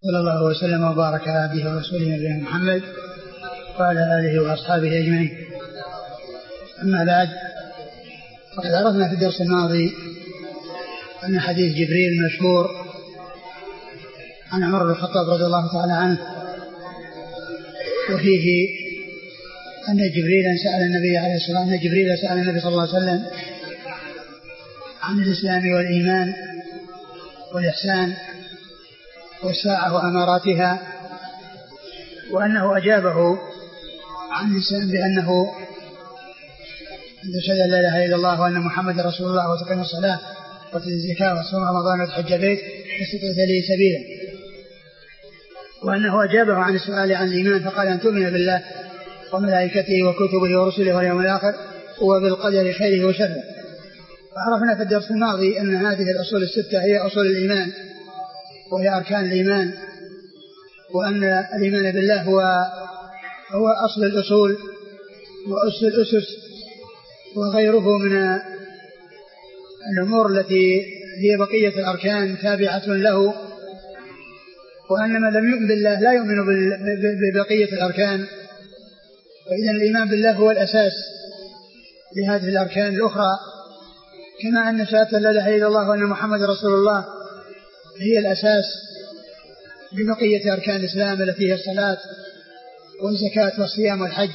صلى الله وسلم وبارك على عبده ورسوله نبينا محمد وعلى آله وأصحابه أجمعين. أما بعد، فقد عرفنا في الدرس الماضي أن حديث جبريل المشهور عن عمر بن الخطاب رضي الله تعالى عنه، وفيه أن جبريل سأل النبي عليه الصلاة والسلام، أن جبريل سأل النبي صلى الله عليه وسلم عن الإسلام والإيمان والإحسان والساعة وأماراتها، وأنه أجابه عن الإسلام بأنه أشهد أن لا إله إلا الله وأن محمد رسول الله وتقيم الصلاة وتؤتي الزكاة وتصوم رمضان وتحج البيت واستطعت إليه سبيلا، وأنه أجابه عن السؤال عن الإيمان فقال أن تؤمن بالله وملائكته وكتبه ورسله واليوم الآخر وبالقدر خيره وشره. وعرفنا في الدرس الماضي أن هذه الأصول الستة هي أصول الإيمان وهي أركان الإيمان، وأن الإيمان بالله هو أصل الأصول وأس الأسس، وغيره من الأمور التي هي بقية الأركان تابعة له، وأن من لم يؤمن بالله لا يؤمن ببقية الأركان. فإذا الإيمان بالله هو الأساس لهذه الأركان الأخرى، كما أن شهادة لا إله إلا الله وأن محمد رسول الله هي الأساس لبقية أركان الإسلام التي هي الصلاة والزكاة والصيام والحج.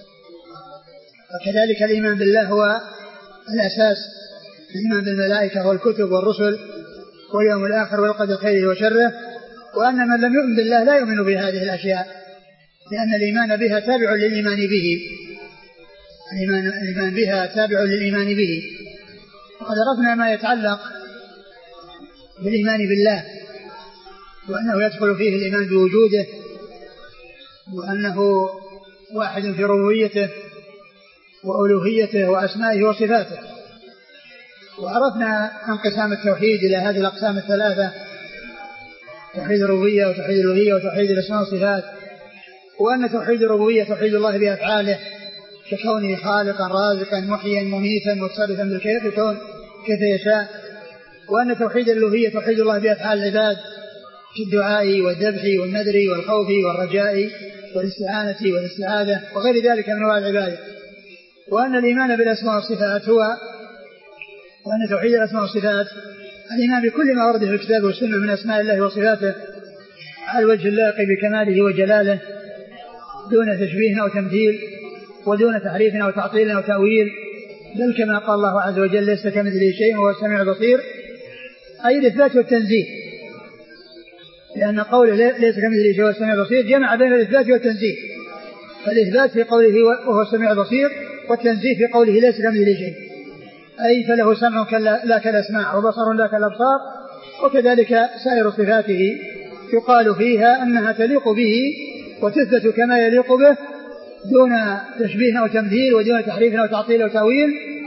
وكذلك الإيمان بالله هو الأساس، الإيمان بالملائكة والكتب والرسل واليوم الآخر والقدر خيره وشره. وأن من لم يؤمن بالله لا يؤمن بهذه الأشياء، لأن الإيمان بها تابع للإيمان به، الإيمان بها تابع للإيمان به. وقد عرفنا ما يتعلق بالإيمان بالله، وأنه يدخل فيه الإيمان بوجوده، وأنه واحد في ربوبيته وألوهيته وأسمائه وصفاته. وعرفنا انقسام التوحيد إلى هذه الأقسام الثلاثة: توحيد الربوبية وتوحيد الألوهية وتوحيد الأسماء والصفات. وأن توحيد الربوبية توحيد الله بأفعاله ككونه خالقا رازقا محيا مميتا متصرفا بالكيف يكون كيف يشاء. وأن توحيد الألوهية توحيد الله بأفعال العباد في الدعاء والذبح والنذر والخوف والرجاء والاستعانة والاستعاذة وغير ذلك من أنواع العبادة. وأن الإيمان بالأسماء والصفات وأن توحيد الأسماء والصفات الإيمان بكل ما ورد في الكتاب والسنة من أسماء الله وصفاته على الوجه اللائق بكماله وجلاله، دون تشبيه أو تمثيل، ودون تحريف أو تعطيل أو تأويل، بل كما قال الله عز وجل: ليس كمثله شيء وهو السميع البصير، أي الإثبات والتنزيه. لأن قوله ليس كمثله شيء وهو السميع البصير جمع بين الإثبات والتنزيه، فالإثبات في قوله وهو السميع البصير، والتنزيه في قوله ليس كمثله شيء، أي فله سمع لا كالأسماع وبصر لا كالأبصار. وكذلك سائر صفاته يقال فيها أنها تليق به وتثبت كما يليق به دون تشبيه أو تمثيل ودون تحريف أو تعطيل أو تأويل،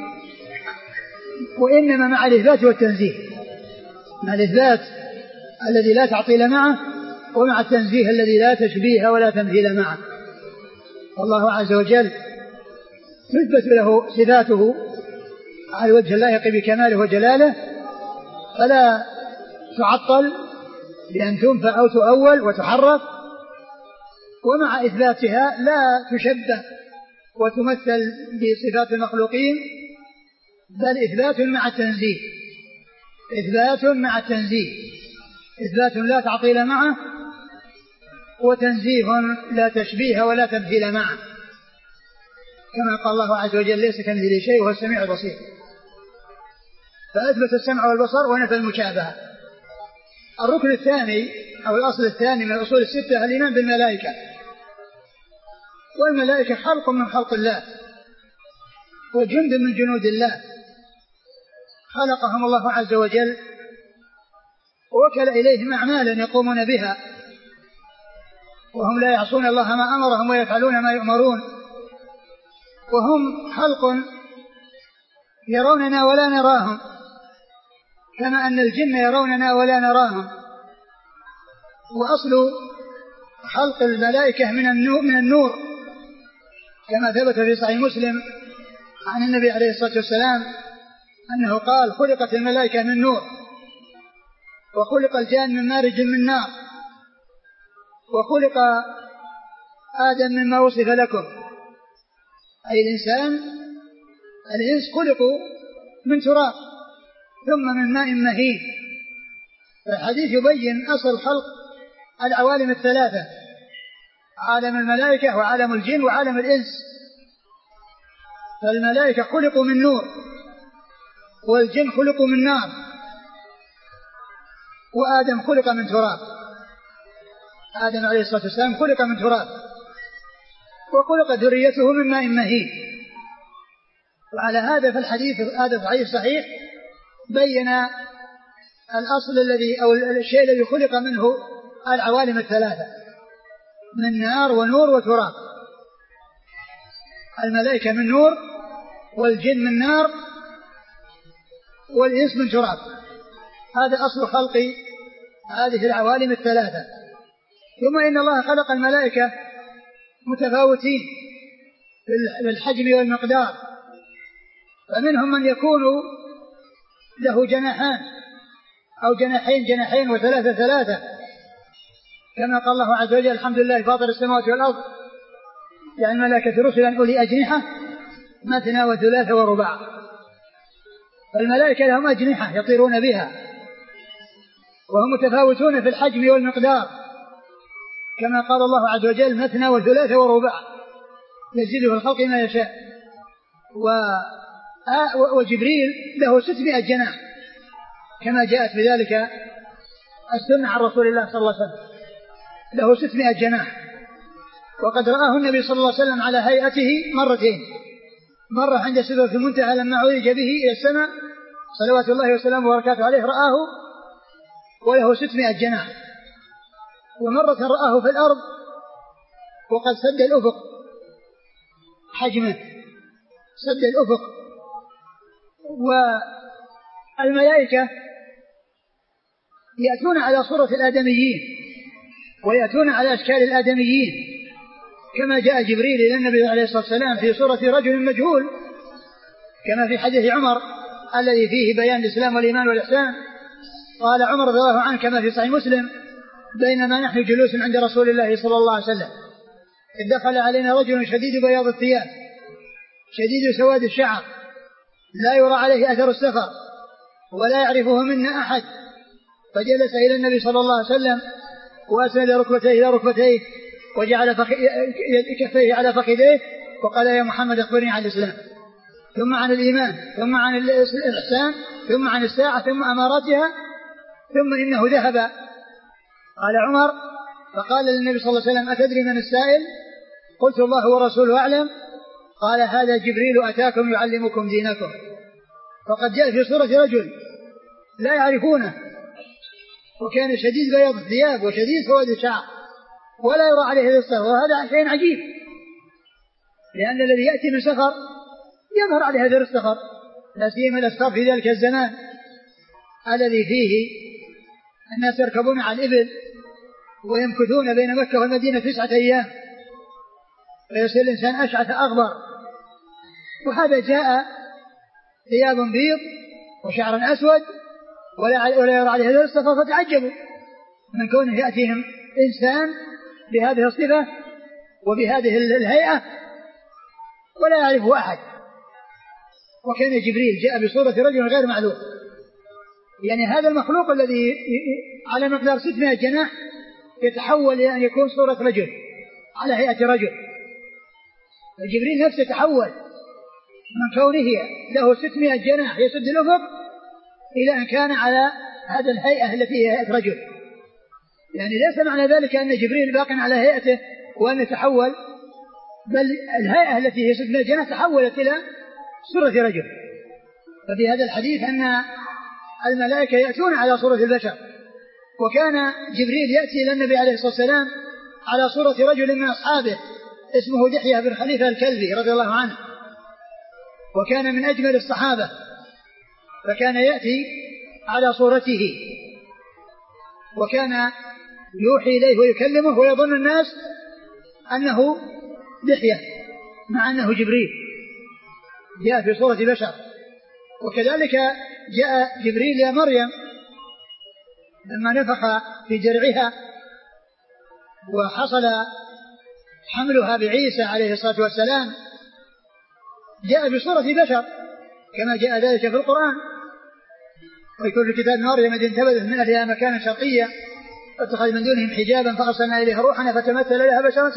وإنما مع الإثبات والتنزيه، مع الإثبات الذي لا تعطيل معه، ومع التنزيه الذي لا تشبيه ولا تمثيل معه. الله عز وجل تثبت له صفاته على الوجه اللائق بكماله وجلاله، فلا تعطل بأن تنفى أو تؤول وتحرف، ومع إثباتها لا تشبه وتمثل بصفات المخلوقين، بل إثبات مع التنزيه، إثبات مع التنزيه، إثبات لا تعطيل معه، وتنزيه لا تشبيه ولا تمثيل معه، كما قال الله عز وجل: ليس كمثله شيء وهو السميع البصير. فأثبت السمع والبصر ونفى المشابهة. الركن الثاني أو الأصل الثاني من الأصول الستة الإيمان بالملائكة. والملائكة خلق من خلق الله وجند من جنود الله، خلقهم الله عز وجل ووكل إليهم أعمالا يقومون بها، وهم لا يعصون الله ما أمرهم ويفعلون ما يؤمرون، وهم خلق يروننا ولا نراهم، كما أن الجن يروننا ولا نراهم. وأصل خلق الملائكة من النور، كما ثبت في صحيح مسلم عن النبي عليه الصلاة والسلام أنه قال: خلقت الملائكة من نور، وخلق الجان من مارج من نار. وخلق آدم مما وصف لكم، أي الإنس خلقوا من تراب ثم من ماء مهين. الحديث يبين أصل خلق العوالم الثلاثة: عالم الملائكة وعالم الجن وعالم الإنس. فالملائكة خلقوا من نور، والجن خلقوا من نار، وآدم خلق من تراب. آدم عليه الصلاة والسلام خلق من تراب، وخلق ذريته من ماء مهين. وعلى هذا فالحديث هذا الحديث صحيح بين الأصل الذي أو الشيء الذي خلق منه العوالم الثلاثة من نار ونور وتراب. الملائكة من نور، والجن من نار، والإنس من تراب. هذا أصل خلق هذه العوالم الثلاثة. ثم إن الله خلق الملائكة متفاوتين في الحجم والمقدار، فمنهم من يكون له جناحان أو جناحين وثلاثة، كما قال الله عز وجل: الحمد لله فاطر السماوات والأرض يعني الملائكة رسلا أولي أجنحة مثنى وثلاث ورباع. فالملائكة لهم أجنحة يطيرون بها، وهم متفاوتون في الحجم والمقدار، كما قال الله عز وجل: مثنى وثلاث ورباع يزيد في الخلق ما يشاء. وجبريل له 600 جناح كما جاءت بذلك السنة عن رسول الله صلى الله عليه وسلم، له 600 جناح. وقد رآه النبي صلى الله عليه وسلم على هيئته مرتين: مرة عند سدرة المنتهى لما عرج به إلى السماء صلوات الله وسلامه وبركاته عليه رآه وله 600 جناح، ومرة رآه في الأرض وقد سد الأفق حجمه، سد الأفق. والملائكة يأتون على صورة الآدميين ويأتون على أشكال الآدميين، كما جاء جبريل إلى النبي عليه الصلاة والسلام في صورة رجل مجهول، كما في حديث عمر الذي فيه بيان الإسلام والإيمان والإحسان. قال عمر رضي الله عنه كما في صحيح مسلم: بينما نحن جلوس عند رسول الله صلى الله عليه وسلم إذ دخل علينا رجل شديد بياض الثياب شديد سواد الشعر لا يرى عليه أثر السفر ولا يعرفه منا أحد، فجلس إلى النبي صلى الله عليه وسلم وأسند ركبتيه إلى ركبتيه وجعل كفيه على فخذيه وقال: يا محمد أخبرني عن الإسلام، ثم عن الإيمان، ثم عن الإحسان، ثم عن الساعة، ثم أماراتها، ثم إنه ذهب. قال عمر فقال للنبي صلى الله عليه وسلم: أتدري من السائل؟ قلت: الله ورسوله أعلم. قال: هذا جبريل أتاكم يعلمكم دينكم. فقد جاء في صورة رجل لا يعرفونه، وكان شديد بياض الثياب وشديد سواد الشعر ولا يرى عليه السفر، وهذا شيء عجيب، لأن الذي يأتي من سفر يظهر عليه هذا السفر، لا سيما الأسفار في ذلك الزمان الذي فيه الناس يركبون على الإبل ويمكثون بين مكة والمدينة 9 أيام، فيصير الإنسان أشعث أغبر. وهذا جاء ثياب بيض وشعر أسود ولا يرى عليه هذا السفر، فتعجبوا من كونه يأتيهم إنسان بهذه الصفة وبهذه الهيئة ولا يعرفه أحد. وكان جبريل جاء بصورة رجل غير معلوم، يعني هذا المخلوق الذي على مقدار 600 جناح يتحول إلى أن يكون صورة رجل على هيئة رجل. فجبريل نفسه تحول من كونه له 600 جناح يسد الأفق إلى أن كان على هذا الهيئة التي هي هيئة رجل. يعني ليس معنى ذلك أن جبريل باق على هيئته وأن يتحول، بل الهيئة التي هي 600 جناح تحولت إلى صورة رجل. ففي هذا الحديث أن الملائكة يأتون على صورة البشر، وكان جبريل يأتي إلى النبي عليه الصلاة والسلام على صورة رجل من أصحابه اسمه دحية بن خليفة الكلبي رضي الله عنه، وكان من أجمل الصحابة، فكان يأتي على صورته وكان يوحي إليه ويكلمه ويظن الناس أنه دحية مع أنه جبريل جاء في صورة بشر. وكذلك جاء جبريل إلى مريم لما نفخ في جرعها وحصل حملها بعيسى عليه الصلاة والسلام جاء بصورة بشر كما جاء ذلك في القرآن. ويكون في كتاب مريم إذ انتبذت من أهلها مكانا شرقيا فاتخذ من دونهم حجابا فأرسلنا إليها روحنا فتمثل لها بشرا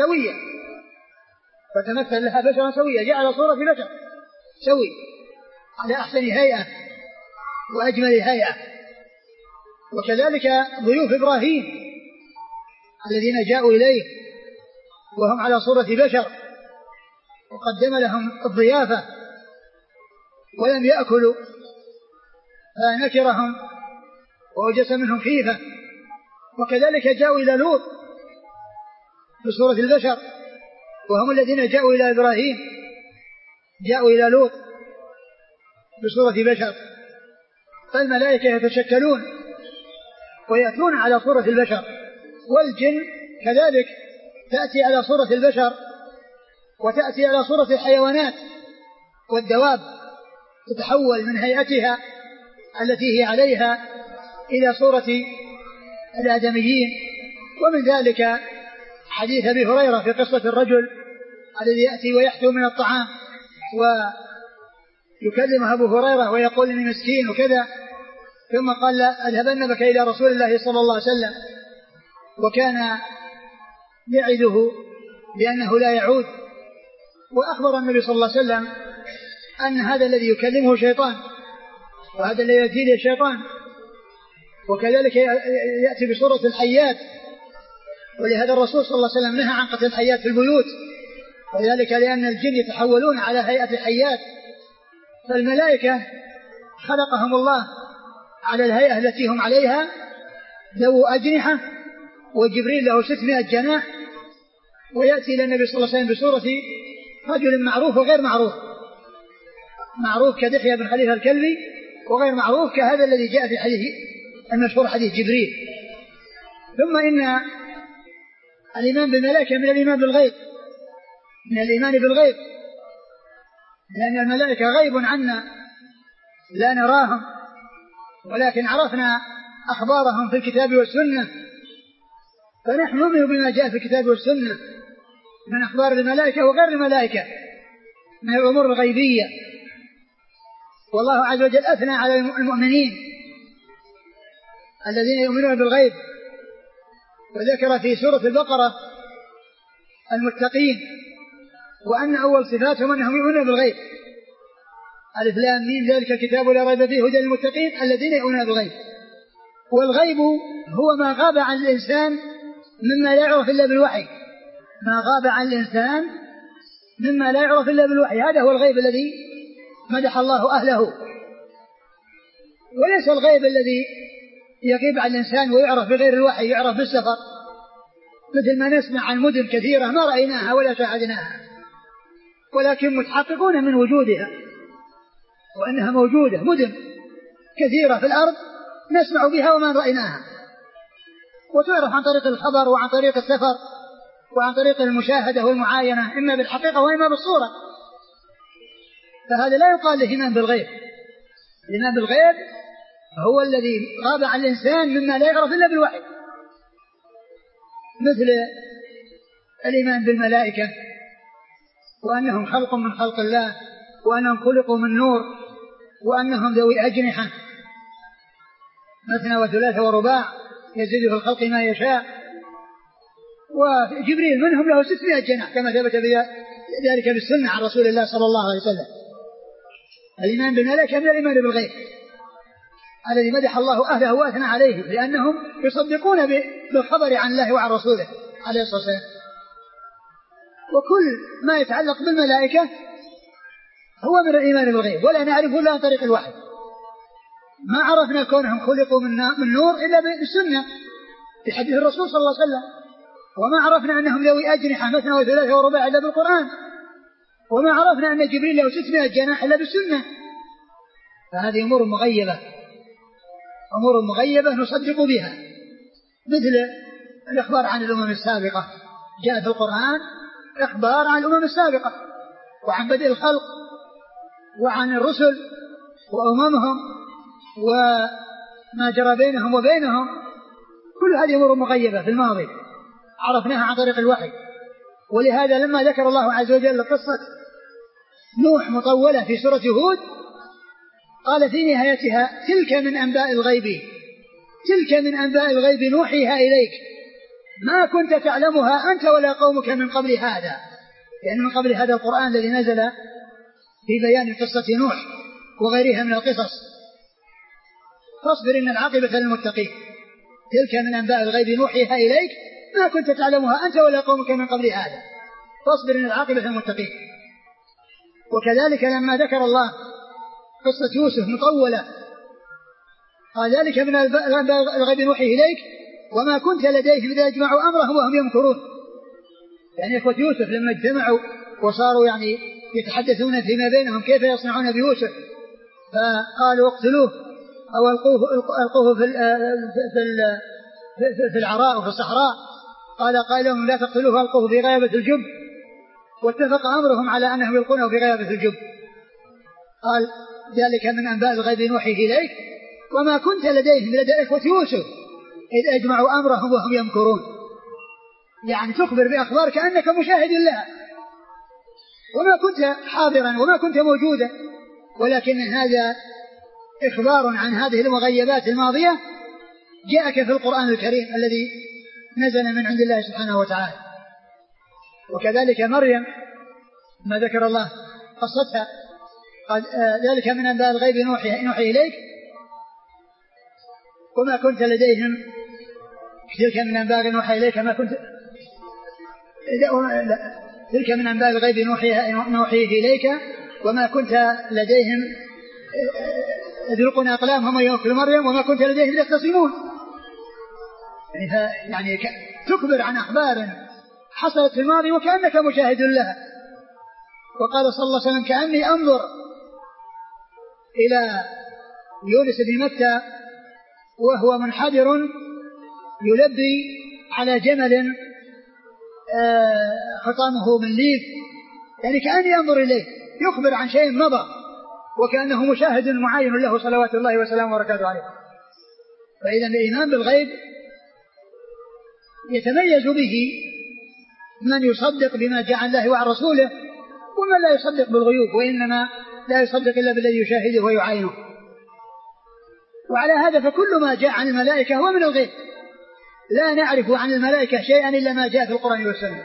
سويا جاء صورة بشر سوي على أحسن هيئة وأجمل هيئة. وكذلك ضيوف إبراهيم الذين جاءوا إليه وهم على صورة بشر وقدم لهم الضيافة ولم يأكلوا فنكرهم ووجس منهم خيفة. وكذلك جاءوا إلى لوط بصورة البشر وهم الذين جاءوا إلى إبراهيم جاءوا إلى لوط بصورة بشر. فالملائكة يتشكلون ويأتون على صورة البشر، والجن كذلك تأتي على صورة البشر وتأتي على صورة الحيوانات والدواب، تتحول من هيئتها التي هي عليها إلى صورة الآدميين. ومن ذلك حديث أبي هريرة في قصة الرجل الذي يأتي ويحثو من الطعام ويكلمه أبو هريرة ويقول إني مسكين وكذا، ثم قال أذهبن بك إلى رسول الله صلى الله عليه وسلم، وكان يعده بأنه لا يعود. وأخبر النبي صلى الله عليه وسلم أن هذا الذي يكلمه شيطان وهذا الذي يأتي له شيطان، وكذلك يأتي بصورة الحيات. ولهذا الرسول صلى الله عليه وسلم نهى عن قتل الحيات في البيوت، وذلك لأن الجن يتحولون على هيئة الحيات. فالملائكة خلقهم الله على الهيئة التي هم عليها ذو أجنحة، وجبريل له 600 جناح، ويأتي إلى النبي صلى الله عليه وسلم بصورة رجل معروف وغير معروف، معروف كدحية بن خليفة الكلبي، وغير معروف كهذا الذي جاء في حديث المشهور حديث جبريل. ثم إن الإيمان بالملائكة من الإيمان بالغيب، من الإيمان بالغيب، لأن الملائكة غيب عنا لا نراهم، ولكن عرفنا أخبارهم في الكتاب والسنة، فنحن نؤمن بما جاء في الكتاب والسنة من أخبار الملائكة وغير الملائكة من الأمور الغيبية. والله عز وجل أثنى على المؤمنين الذين يؤمنون بالغيب، وذكر في سورة البقرة المتقين وأن أول صفاتهم أنهم يؤمنون بالغيب. ألف لام ميم ذلك الكتاب لا ريب فيه هدى للمتقين الذين يؤمنون بالغيب. والغيب هو ما غاب عن الإنسان مما لا يعرف إلا بالوحي، ما غاب عن الإنسان مما لا يعرف إلا بالوحي، هذا هو الغيب الذي مدح الله أهله. وليس الغيب الذي يغيب عن الإنسان ويعرف بغير الوحي، يعرف بالسفر، مثل ما نسمع عن مدن كثيرة ما رأيناها ولا شاهدناها، ولكن متحققون من وجودها وأنها موجودة. مدن كثيرة في الأرض نسمع بها وما رأيناها، وتعرف عن طريق الخبر وعن طريق السفر وعن طريق المشاهدة والمعاينة، إما بالحقيقة وإما بالصورة. فهذا لا يقال له إيمان بالغيب. الإيمان بالغيب هو الذي غاب عن الإنسان مما لا يعرف إلا بالوحي، مثل الإيمان بالملائكة وأنهم خلق من خلق الله، وأنهم خلقوا من نور، وأنهم ذوي أجنحة مثنى وثلاث ورباع يزيد في الخلق ما يشاء. وجبريل منهم له 600 جناح كما ثبت ذلك بالسنة عن رسول الله صلى الله عليه وسلم. الإيمان بالملائكة من الإيمان بالغيب الذي مدح الله أهله وأثنى عليه، لأنهم يصدقون بالخبر عن الله وعن رسوله عليه الصلاة والسلام. وكل ما يتعلق بالملائكة هو من الإيمان بالغيب، ولا نعرفه إلا عن طريق الوحي. ما عرفنا كونهم خلقوا من نور إلا بالسنة في حديث الرسول صلى الله عليه وسلم، وما عرفنا أنهم ذوي أجنحة مثنى وثلاث ورباع إلا بالقرآن، وما عرفنا أن جبريل له 600 جناح إلا بالسنة. فهذه أمور مغيبة، أمور مغيبة نصدق بها، مثل الإخبار عن الأمم السابقة. جاء في القرآن إخبار عن الأمم السابقة وعن بدء الخلق وعن الرسل وأممهم وما جرى بينهم وبينهم، كل هذه أمور مغيبة في الماضي عرفناها عن طريق الوحي. ولهذا لما ذكر الله عز وجل قصة نوح مطولة في سورة هود قال في نهايتها تلك من أنباء الغيب نوحيها إليك ما كنت تعلمها أنت ولا قومك من قبل هذا، يعني من قبل هذا القرآن الذي نزل في بيان قصة نوح وغيرها من القصص. فاصبر إن العاقبة للمتقين. تلك من أنباء الغيب نوحيها إليك ما كنت تعلمها أنت ولا قومك من قبل هذا فاصبر إن العاقبة للمتقين. وكذلك لما ذكر الله قصة يوسف مطولة قال ذلك من أنباء الغيب نوحيه إليك وما كنت لديهم إذا اجمعوا أمرهم وهم يمكرون. يعني إخوة يوسف لما اجتمعوا وصاروا يعني يتحدثون فيما بينهم كيف يصنعون بيوسف فقالوا اقتلوه أو ألقوه في العراء وفي الصحراء. قال قائلهم لا تقتلوه ألقوه في غيابة الجب واتفق أمرهم على أنهم يلقونه في غيابة الجب. قال ذلك من أنباء الغيب نوحيه إليك وما كنت لديهم لدى إخوة يوسف إذ أجمعوا أمرهم وهم يمكرون. يعني تخبر بأخبار كأنك مشاهد لها وما كنت حاضرا وما كنت موجودا، ولكن هذا إخبار عن هذه المغيبات الماضية جاءك في القرآن الكريم الذي نزل من عند الله سبحانه وتعالى. وكذلك مريم ما ذكر الله قصتها قال ذلك من أنباء الغيب نوحي إليك وما كنت لديهم. تلك من أنباء نوحي إليك ما كنت تلك من أنباء الغيب نوحيه إليك وما كنت لديهم إذ يلقون أقلامهم يوكل مريم وما كنت لديهم يختصمون. يعني تخبر عن أخبار حصلت في الماضي وكأنك مشاهد لها. وقال صلى الله عليه وسلم كأني أنظر إلى يونس بن متى وهو منحدر يلبي على جمل خطامه من ليف، يعني كأني أنظر إليه يخبر عن شيء مضى وكأنه مشاهد معين له صلوات الله وسلامه وبركاته عليه. فإذا الإيمان بالغيب يتميز به من يصدق بما جاء عن الله وعن رسوله ومن لا يصدق بالغيوب وإنما لا يصدق إلا بالذي يشاهده ويعاينه. وعلى هذا فكل ما جاء عن الملائكة هو من الغيب، لا نعرف عن الملائكة شيئا إلا ما جاء في القرآن والسنة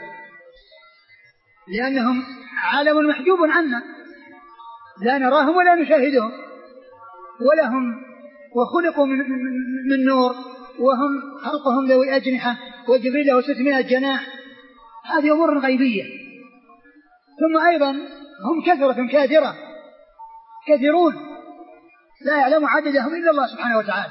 لأنهم عالم محجوب عنا لا نراهم ولا نشاهدهم ولهم وخلقوا من نور وهم خلقهم ذوي أجنحة وجبريل له 600 جناح. هذه أمور غيبية. ثم أيضا هم كثرة كاثرة كثيرون لا يعلم عددهم إلا الله سبحانه وتعالى.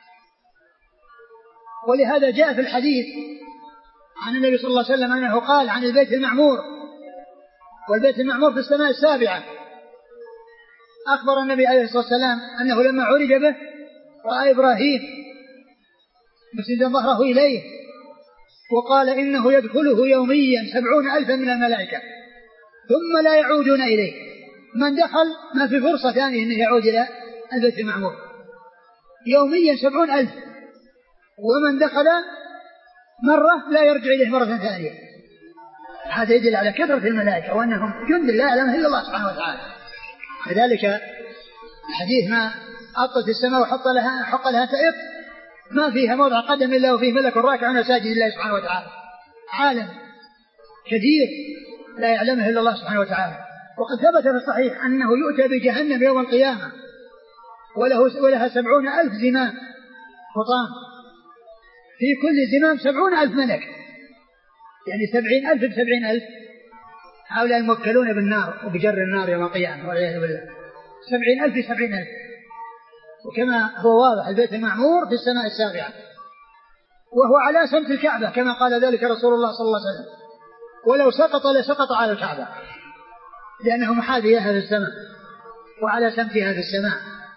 ولهذا جاء في الحديث عن النبي صلى الله عليه وسلم أنه قال عن البيت المعمور والبيت المعمور في السماء السابعة. أخبر النبي عليه الصلاة والسلام أنه لما عرج به رأى إبراهيم مسندا ظهره إليه وقال إنه يدخله يوميا 70,000 من الملائكة ثم لا يعودون إليه. من دخل ما في فرصة ثانية أنه يعود إلى البيت المعمور يوميا 70,000 ومن دخل مرة لا يرجع إليه مرة ثانية. هذا يدل على كثرة الملائكة وأنهم جند لا يعلمه إلا الله سبحانه وتعالى. كذلك حديث ما أطت السماء وحق لها تئط ما فيها موضع قدم إلا وفيه ملك راكع ساجد لله سبحانه وتعالى. عالم كثير لا يعلمه إلا الله سبحانه وتعالى. وقد ثبت في الصحيح أنه يؤتى بجهنم يوم القيامة ولها 70,000 زمام حطام في كل زمام 70,000 ملك، يعني 70,000 ب70,000 هؤلاء الموكلون بالنار وبجر النار يوم القيامة والعياذ بالله. 70,000 ب70,000. وكما هو واضح البيت المعمور في السماء السابعة وهو على سمت الكعبة كما قال ذلك رسول الله صلى الله عليه وسلم ولو سقط لسقط على الكعبة لأنه محاذيها في السماء وعلى سمتها في السماء.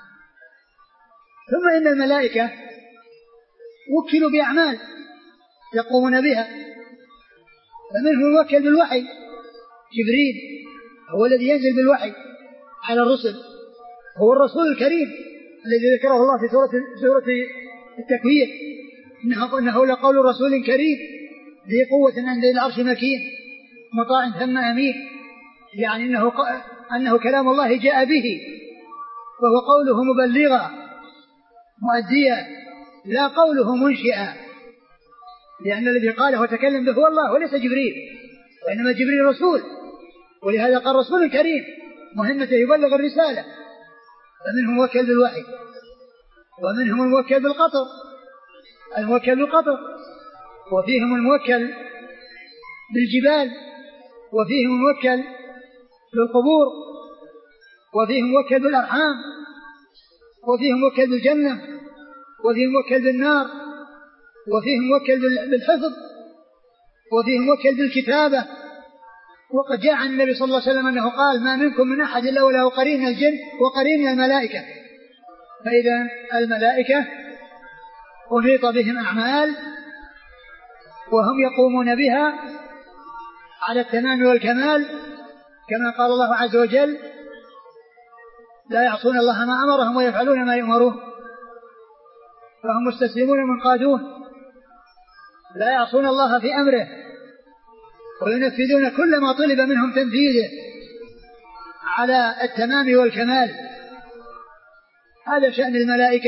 ثم إن الملائكة وكلوا بأعمال يقومون بها فمنهم الموكل بالوحي جبريل هو الذي ينزل بالوحي على الرسل هو الرسول الكريم الذي ذكره الله في سورة التكوير إنه لقول رسول كريم ذي قوة عند العرش مكين مطاع ثم أمين، يعني أنه كلام الله جاء به، وهو قوله مبلغا مؤديا لا قوله منشئا، لأن الذي قاله وتكلم به هو الله وليس جبريل، وإنما جبريل رسول، ولهذا قال رسول كريم مهمته يبلغ الرسالة، فمنهم موكل بالوحي، ومنهم الموكل بالقطر، الموكل بالقطر، وفيهم الموكل بالجبال، وفيهم الموكل بالقبور، وفيهم موكل بالأرحام، وفيهم موكل بالجنة، وفيهم موكل بالنار، وفيهم موكل بالحفظ، وفيهم موكل بالكتابة. وقد جاء عن النبي صلى الله عليه وسلم أنه قال ما منكم من أحد إلا وله قرين من الجن وقرين من الملائكة، فإذا الملائكة أحيط بهم أعمال وهم يقومون بها على التمام والكمال، كما قال الله عز وجل لا يعصون الله ما أمرهم ويفعلون ما يؤمرون، فهم مستسلمون منقادون لا يعصون الله في أمره وينفذون كل ما طلب منهم تنفيذه على التمام والكمال. هذا شأن الملائكة،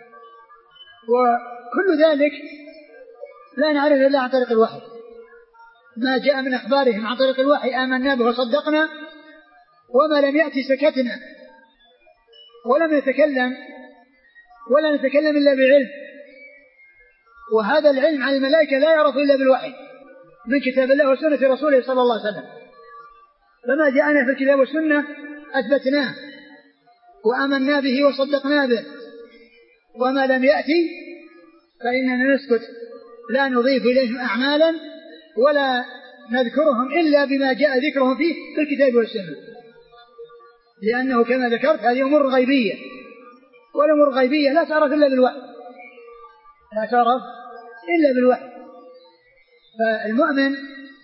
وكل ذلك لا نعرف إلا عن طريق الوحي، ما جاء من أخبارهم عن طريق الوحي آمنا به وصدقنا، وما لم يأتي سكتنا ولم نتكلم ولا نتكلم إلا بعلم، وهذا العلم عن الملائكة لا يعرف إلا بالوحي من كتاب الله وسنة رسوله صلى الله عليه وسلم، فما جاءنا في الكتاب والسنة أثبتناه وآمنا به وصدقنا به، وما لم يأتي فإننا نسكت لا نضيف إليهم أعمالا ولا نذكرهم إلا بما جاء ذكرهم فيه في الكتاب والسنة، لأنه كما ذكرت هذه أمور غيبية، والأمور الغيبية لا تعرف إلا بالوحي، لا تعرف إلا بالوحي. فالمؤمن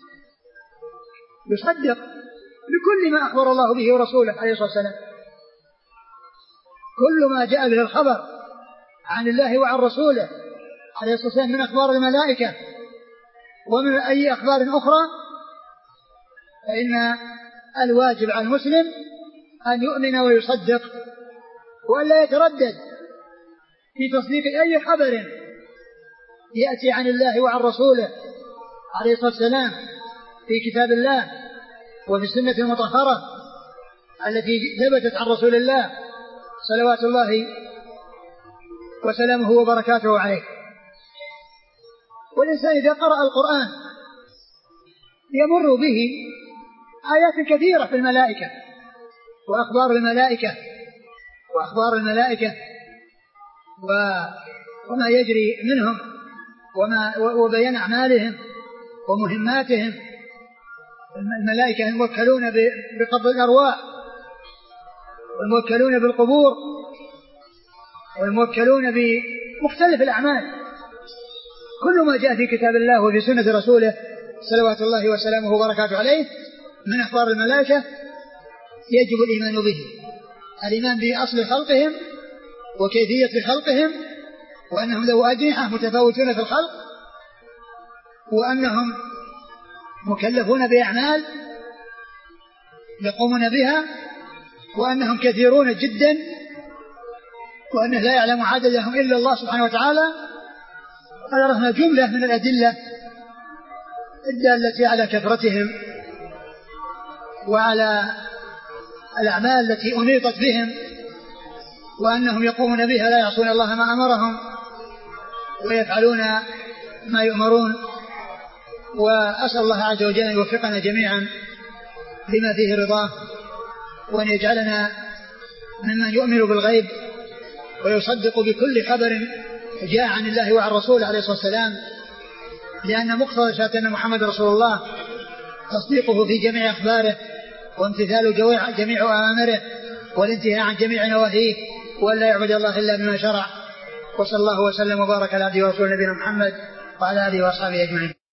يصدق بكل ما أخبر الله به ورسوله عليه الصلاة والسلام، كل ما جاء به الخبر عن الله وعن رسوله عليه الصلاة والسلام من أخبار الملائكة ومن أي أخبار أخرى، فإن الواجب على المسلم أن يؤمن ويصدق ولا يتردد في تصديق أي خبر يأتي عن الله وعن رسوله عليه الصلاة والسلام في كتاب الله وفي السنة المطهرة التي ثبتت عن رسول الله صلوات الله وسلامه وبركاته عليه. والإنسان إذا قرأ القرآن يمر به آيات كثيرة في الملائكة وأخبار الملائكة وما يجري منهم وبيان أعمالهم ومهماتهم. الملائكة الموكلون بقبض الأرواح، والموكلون بالقبور، والموكلون بمختلف الأعمال. كل ما جاء في كتاب الله وفي سنة رسوله صلوات الله وسلامه وبركاته عليه من أخبار الملائكة يجب الإيمان به، الإيمان بأصل خلقهم وكيفية خلقهم، وأنهم ذو أجنحة متفاوتون في الخلق، وأنهم مكلفون بأعمال يقومون بها، وأنهم كثيرون جدا، وأنه لا يعلم عددهم إلا الله سبحانه وتعالى. وذكرنا جملة من الأدلة الدالة على كثرتهم وعلى الأعمال التي أنيطت بهم، وأنهم يقومون بها لا يعصون الله ما أمرهم ويفعلون ما يؤمرون. وأسأل الله عز وجل أن يوفقنا جميعا لما فيه رضاه، وأن يجعلنا ممن يؤمن بالغيب ويصدق بكل خبر جاء عن الله وعن رسوله عليه الصلاة والسلام، لأن مقتضى شهادة أن محمد رسول الله تصديقه في جميع أخباره وامتثال جميع أوامره والانتهاء عن جميع نواهيه، وأن لا يعبد الله إلا بما شرع. وصلى الله وسلم وبارك على عبده ورسوله نبينا محمد وعلى آله وأصحابه أجمعين.